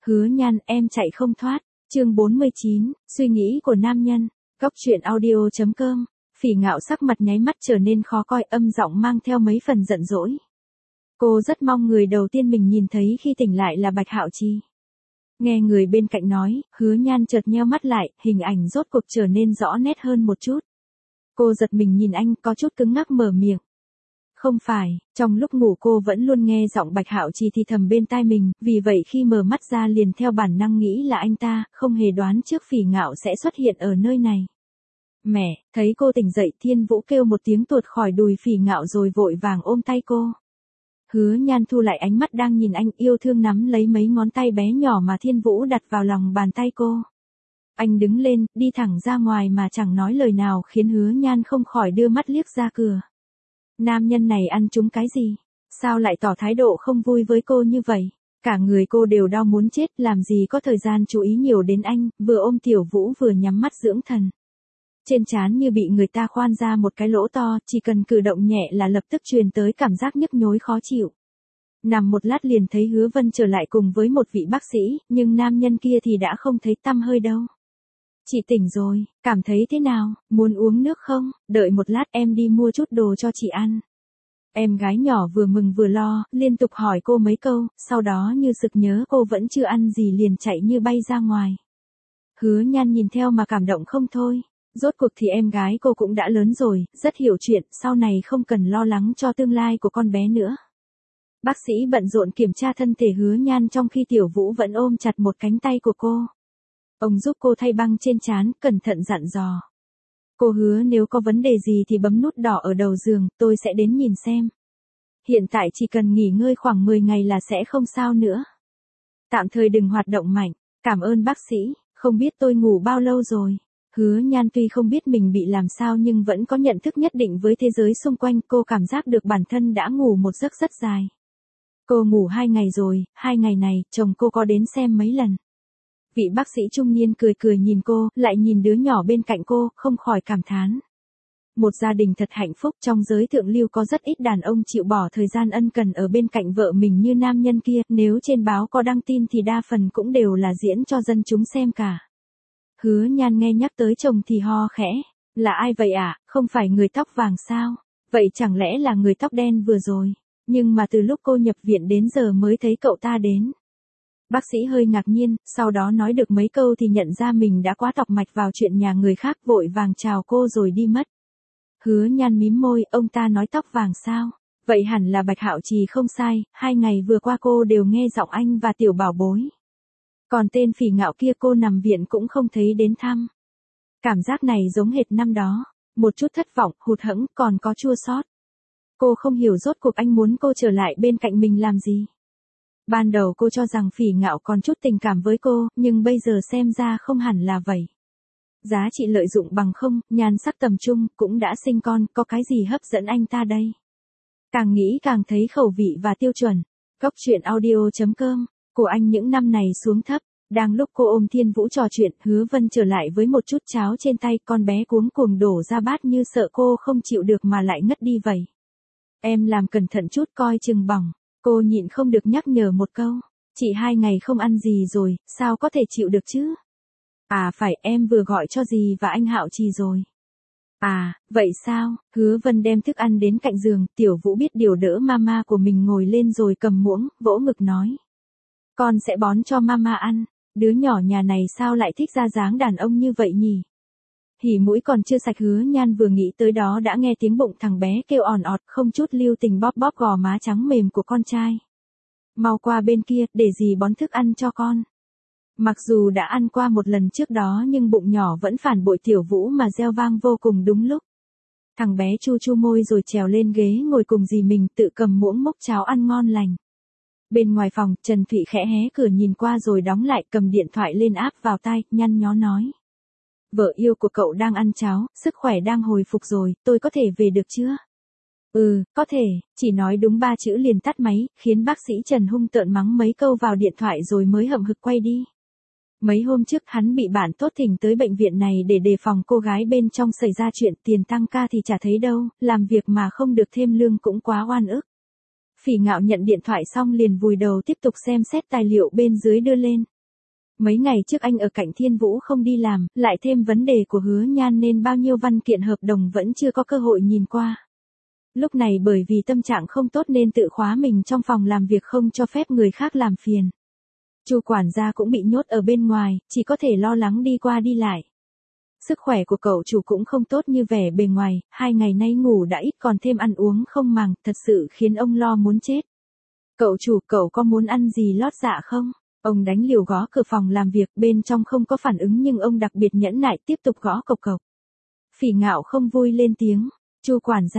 Hứa Nhan, em chạy không thoát. Chương 49, suy nghĩ của nam nhân. Góc truyện audio.com. Phỉ Ngạo sắc mặt nháy mắt trở nên khó coi, âm giọng mang theo mấy phần giận dỗi. Cô rất mong người đầu tiên mình nhìn thấy khi tỉnh lại là Bạch Hạo Chi. Nghe người bên cạnh nói, Hứa Nhan chợt nheo mắt lại, hình ảnh rốt cuộc trở nên rõ nét hơn một chút. Cô giật mình nhìn anh, có chút cứng ngắc mở miệng. Không phải, trong lúc ngủ cô vẫn luôn nghe giọng Bạch Hạo Chi thì thầm bên tai mình, vì vậy khi mở mắt ra liền theo bản năng nghĩ là anh ta, không hề đoán trước Phỉ Ngạo sẽ xuất hiện ở nơi này. Mẹ, thấy cô tỉnh dậy, Thiên Vũ kêu một tiếng tuột khỏi đùi Phỉ Ngạo rồi vội vàng ôm tay cô. Hứa Nhan thu lại ánh mắt đang nhìn anh, yêu thương nắm lấy mấy ngón tay bé nhỏ mà Thiên Vũ đặt vào lòng bàn tay cô. Anh đứng lên, đi thẳng ra ngoài mà chẳng nói lời nào, khiến Hứa Nhan không khỏi đưa mắt liếc ra cửa. Nam nhân này ăn trúng cái gì? Sao lại tỏ thái độ không vui với cô như vậy? Cả người cô đều đau muốn chết, làm gì có thời gian chú ý nhiều đến anh, vừa ôm Tiểu Vũ vừa nhắm mắt dưỡng thần. Trên trán như bị người ta khoan ra một cái lỗ to, chỉ cần cử động nhẹ là lập tức truyền tới cảm giác nhức nhối khó chịu. Nằm một lát liền thấy Hứa Vân trở lại cùng với một vị bác sĩ, nhưng nam nhân kia thì đã không thấy tăm hơi đâu. Chị tỉnh rồi, cảm thấy thế nào, muốn uống nước không? Đợi một lát em đi mua chút đồ cho chị ăn. Em gái nhỏ vừa mừng vừa lo, liên tục hỏi cô mấy câu, sau đó như sực nhớ cô vẫn chưa ăn gì liền chạy như bay ra ngoài. Hứa Nhan nhìn theo mà cảm động không thôi. Rốt cuộc thì em gái cô cũng đã lớn rồi, rất hiểu chuyện, sau này không cần lo lắng cho tương lai của con bé nữa. Bác sĩ bận rộn kiểm tra thân thể Hứa Nhan trong khi Tiểu Vũ vẫn ôm chặt một cánh tay của cô. Ông giúp cô thay băng trên trán, cẩn thận dặn dò. Cô hứa nếu có vấn đề gì thì bấm nút đỏ ở đầu giường, tôi sẽ đến nhìn xem. Hiện tại chỉ cần nghỉ ngơi khoảng 10 ngày là sẽ không sao nữa. Tạm thời đừng hoạt động mạnh, cảm ơn bác sĩ, không biết tôi ngủ bao lâu rồi. Hứa Nhan tuy không biết mình bị làm sao nhưng vẫn có nhận thức nhất định với thế giới xung quanh, cô cảm giác được bản thân đã ngủ một giấc rất dài. Cô ngủ 2 ngày rồi, 2 ngày này, chồng cô có đến xem mấy lần. Vị bác sĩ trung niên cười cười nhìn cô, lại nhìn đứa nhỏ bên cạnh cô, không khỏi cảm thán. Một gia đình thật hạnh phúc, trong giới thượng lưu có rất ít đàn ông chịu bỏ thời gian ân cần ở bên cạnh vợ mình như nam nhân kia, nếu trên báo có đăng tin thì đa phần cũng đều là diễn cho dân chúng xem cả. Hứa Nhan nghe nhắc tới chồng thì ho khẽ, là ai vậy ạ, không phải người tóc vàng sao, vậy chẳng lẽ là người tóc đen vừa rồi, nhưng mà từ lúc cô nhập viện đến giờ mới thấy cậu ta đến. Bác sĩ hơi ngạc nhiên, sau đó nói được mấy câu thì nhận ra mình đã quá tọc mạch vào chuyện nhà người khác, vội vàng chào cô rồi đi mất. Hứa Nhan mím môi, ông ta nói tóc vàng sao? Vậy hẳn là Bạch Hạo Trì không sai, 2 ngày vừa qua cô đều nghe giọng anh và Tiểu Bảo Bối. Còn tên Phỉ Ngạo kia cô nằm viện cũng không thấy đến thăm. Cảm giác này giống hệt năm đó, một chút thất vọng, hụt hẫng, còn có chua xót. Cô không hiểu rốt cuộc anh muốn cô trở lại bên cạnh mình làm gì. Ban đầu cô cho rằng Phỉ Ngạo còn chút tình cảm với cô, nhưng bây giờ xem ra không hẳn là vậy. Giá trị lợi dụng bằng không, nhan sắc tầm trung, cũng đã sinh con, có cái gì hấp dẫn anh ta đây? Càng nghĩ càng thấy khẩu vị và tiêu chuẩn. Góc truyện audio.com, của anh những năm này xuống thấp. Đang lúc cô ôm Thiên Vũ trò chuyện, Hứa Vân trở lại với một chút cháo trên tay, con bé cuống cuồng đổ ra bát như sợ cô không chịu được mà lại ngất đi vậy. Em làm cẩn thận chút coi chừng bỏng. Cô nhịn không được nhắc nhở một câu. Chị 2 ngày không ăn gì rồi, sao có thể chịu được chứ? À phải, em vừa gọi cho dì và anh Hạo Trì rồi. À, vậy sao? Hứa Vân đem thức ăn đến cạnh giường, Tiểu Vũ biết điều đỡ mama của mình ngồi lên rồi cầm muỗng, vỗ ngực nói. Con sẽ bón cho mama ăn, đứa nhỏ nhà này sao lại thích ra dáng đàn ông như vậy nhỉ? Hỉ mũi còn chưa sạch, Hứa Nhan vừa nghĩ tới đó đã nghe tiếng bụng thằng bé kêu òn ọt, không chút lưu tình bóp bóp gò má trắng mềm của con trai. Mau qua bên kia, để dì bón thức ăn cho con. Mặc dù đã ăn qua một lần trước đó nhưng bụng nhỏ vẫn phản bội Tiểu Vũ mà reo vang vô cùng đúng lúc. Thằng bé chu chu môi rồi trèo lên ghế ngồi cùng dì mình, tự cầm muỗng múc cháo ăn ngon lành. Bên ngoài phòng, Trần Thụy khẽ hé cửa nhìn qua rồi đóng lại, cầm điện thoại lên áp vào tai, nhăn nhó nói. Vợ yêu của cậu đang ăn cháo, sức khỏe đang hồi phục rồi, tôi có thể về được chưa? Ừ, có thể, chỉ nói đúng 3 chữ liền tắt máy, khiến bác sĩ Trần hung tợn mắng mấy câu vào điện thoại rồi mới hậm hực quay đi. Mấy hôm trước hắn bị bạn tốt thỉnh tới bệnh viện này để đề phòng cô gái bên trong xảy ra chuyện, tiền tăng ca thì chả thấy đâu, làm việc mà không được thêm lương cũng quá oan ức. Phỉ Ngạo nhận điện thoại xong liền vùi đầu tiếp tục xem xét tài liệu bên dưới đưa lên. Mấy ngày trước anh ở cạnh Thiên Vũ không đi làm, lại thêm vấn đề của Hứa Nhan nên bao nhiêu văn kiện hợp đồng vẫn chưa có cơ hội nhìn qua. Lúc này bởi vì tâm trạng không tốt nên tự khóa mình trong phòng làm việc không cho phép người khác làm phiền. Chu quản gia cũng bị nhốt ở bên ngoài, chỉ có thể lo lắng đi qua đi lại. Sức khỏe của cậu chủ cũng không tốt như vẻ bề ngoài, 2 ngày nay ngủ đã ít còn thêm ăn uống không màng, thật sự khiến ông lo muốn chết. Cậu chủ, cậu có muốn ăn gì lót dạ không? Ông đánh liều gõ cửa phòng làm việc, bên trong không có phản ứng nhưng ông đặc biệt nhẫn nại tiếp tục gõ cộc cộc. Phỉ Ngạo không vui lên tiếng. Chu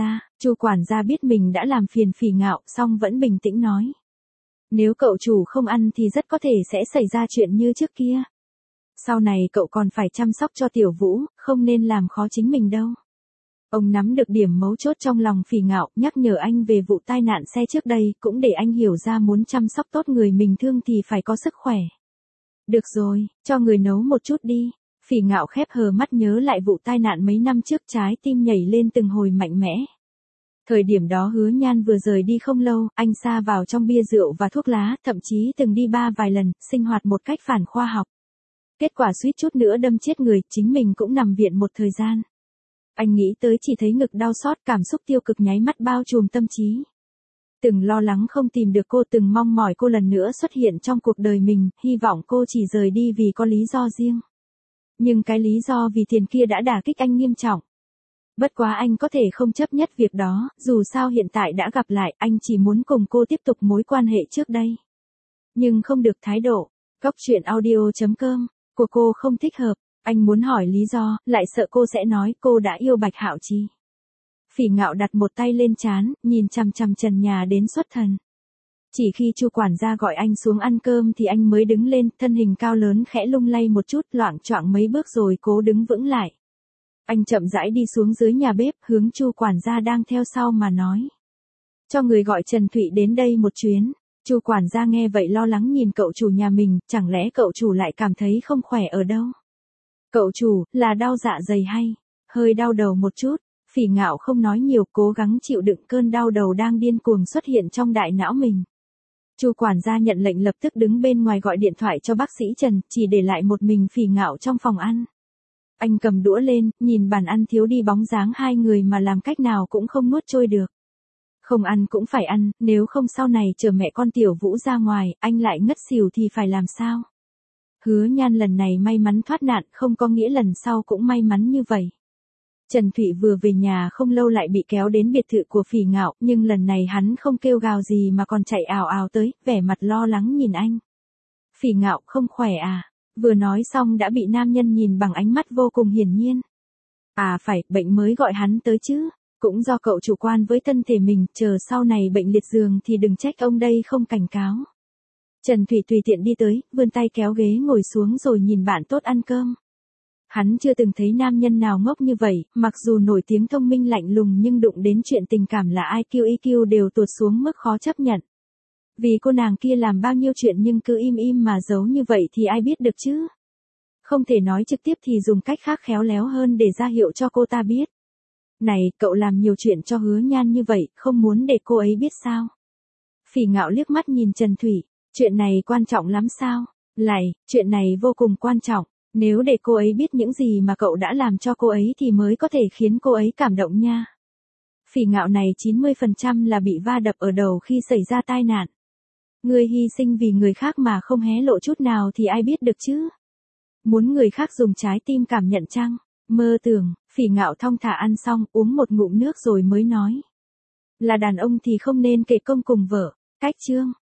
quản gia biết mình đã làm phiền Phỉ Ngạo, song vẫn bình tĩnh nói. Nếu cậu chủ không ăn thì rất có thể sẽ xảy ra chuyện như trước kia. Sau này cậu còn phải chăm sóc cho Tiểu Vũ, không nên làm khó chính mình đâu. Ông nắm được điểm mấu chốt trong lòng Phỉ Ngạo, nhắc nhở anh về vụ tai nạn xe trước đây, cũng để anh hiểu ra muốn chăm sóc tốt người mình thương thì phải có sức khỏe. Được rồi, cho người nấu một chút đi. Phỉ Ngạo khép hờ mắt nhớ lại vụ tai nạn mấy năm trước, trái tim nhảy lên từng hồi mạnh mẽ. Thời điểm đó Hứa Nhan vừa rời đi không lâu, anh sa vào trong bia rượu và thuốc lá, thậm chí từng đi bar vài lần, sinh hoạt một cách phản khoa học. Kết quả suýt chút nữa đâm chết người, chính mình cũng nằm viện một thời gian. Anh nghĩ tới chỉ thấy ngực đau xót, cảm xúc tiêu cực nháy mắt bao trùm tâm trí. Từng lo lắng không tìm được cô, từng mong mỏi cô lần nữa xuất hiện trong cuộc đời mình, hy vọng cô chỉ rời đi vì có lý do riêng. Nhưng cái lý do vì tiền kia đã đả kích anh nghiêm trọng. Bất quá anh có thể không chấp nhất việc đó, dù sao hiện tại đã gặp lại, anh chỉ muốn cùng cô tiếp tục mối quan hệ trước đây. Nhưng không được thái độ. Cóc truyện audio.com của cô không thích hợp. Anh muốn hỏi lý do, lại sợ cô sẽ nói cô đã yêu Bạch Hạo Chi. Phỉ Ngạo đặt một tay lên trán, nhìn chằm chằm trần nhà đến xuất thần. Chỉ khi Chu quản gia gọi anh xuống ăn cơm thì anh mới đứng lên, thân hình cao lớn khẽ lung lay một chút, loạng choạng mấy bước rồi cố đứng vững lại. Anh chậm rãi đi xuống dưới nhà bếp, hướng Chu quản gia đang theo sau mà nói. Cho người gọi Trần Thụy đến đây một chuyến. Chu quản gia nghe vậy lo lắng nhìn cậu chủ nhà mình, chẳng lẽ cậu chủ lại cảm thấy không khỏe ở đâu? Cậu chủ, là đau dạ dày hay? Hơi đau đầu một chút. Phỉ Ngạo không nói nhiều, cố gắng chịu đựng cơn đau đầu đang điên cuồng xuất hiện trong đại não mình. Chu quản gia nhận lệnh lập tức đứng bên ngoài gọi điện thoại cho bác sĩ Trần, chỉ để lại một mình Phỉ Ngạo trong phòng ăn. Anh cầm đũa lên, nhìn bàn ăn thiếu đi bóng dáng hai người mà làm cách nào cũng không nuốt trôi được. Không ăn cũng phải ăn, nếu không sau này chờ mẹ con Tiểu Vũ ra ngoài, anh lại ngất xỉu thì phải làm sao? Hứa Nhan lần này may mắn thoát nạn, không có nghĩa lần sau cũng may mắn như vậy. Trần Thụy vừa về nhà không lâu lại bị kéo đến biệt thự của Phỉ Ngạo, nhưng lần này hắn không kêu gào gì mà còn chạy ào ào tới, vẻ mặt lo lắng nhìn anh. Phỉ Ngạo, không khỏe à? Vừa nói xong đã bị nam nhân nhìn bằng ánh mắt vô cùng hiển nhiên. À phải, bệnh mới gọi hắn tới chứ. Cũng do cậu chủ quan với thân thể mình, chờ sau này bệnh liệt giường thì đừng trách ông đây không cảnh cáo. Trần Thụy tùy tiện đi tới, vươn tay kéo ghế ngồi xuống rồi nhìn bạn tốt ăn cơm. Hắn chưa từng thấy nam nhân nào ngốc như vậy, mặc dù nổi tiếng thông minh lạnh lùng nhưng đụng đến chuyện tình cảm là IQ EQ đều tụt xuống mức khó chấp nhận. Vì cô nàng kia làm bao nhiêu chuyện nhưng cứ im im mà giấu như vậy thì ai biết được chứ? Không thể nói trực tiếp thì dùng cách khác khéo léo hơn để ra hiệu cho cô ta biết. Này, cậu làm nhiều chuyện cho Hứa Nhan như vậy, không muốn để cô ấy biết sao? Phỉ Ngạo liếc mắt nhìn Trần Thụy, chuyện này quan trọng lắm sao? Lại, chuyện này vô cùng quan trọng, nếu để cô ấy biết những gì mà cậu đã làm cho cô ấy thì mới có thể khiến cô ấy cảm động nha. Phỉ Ngạo này 90% là bị va đập ở đầu khi xảy ra tai nạn. Người hy sinh vì người khác mà không hé lộ chút nào thì ai biết được chứ? Muốn người khác dùng trái tim cảm nhận chăng? Mơ tưởng. Phỉ Ngạo thong thả ăn xong, uống một ngụm nước rồi mới nói. Là đàn ông thì không nên kể công cùng vợ. Cách chương.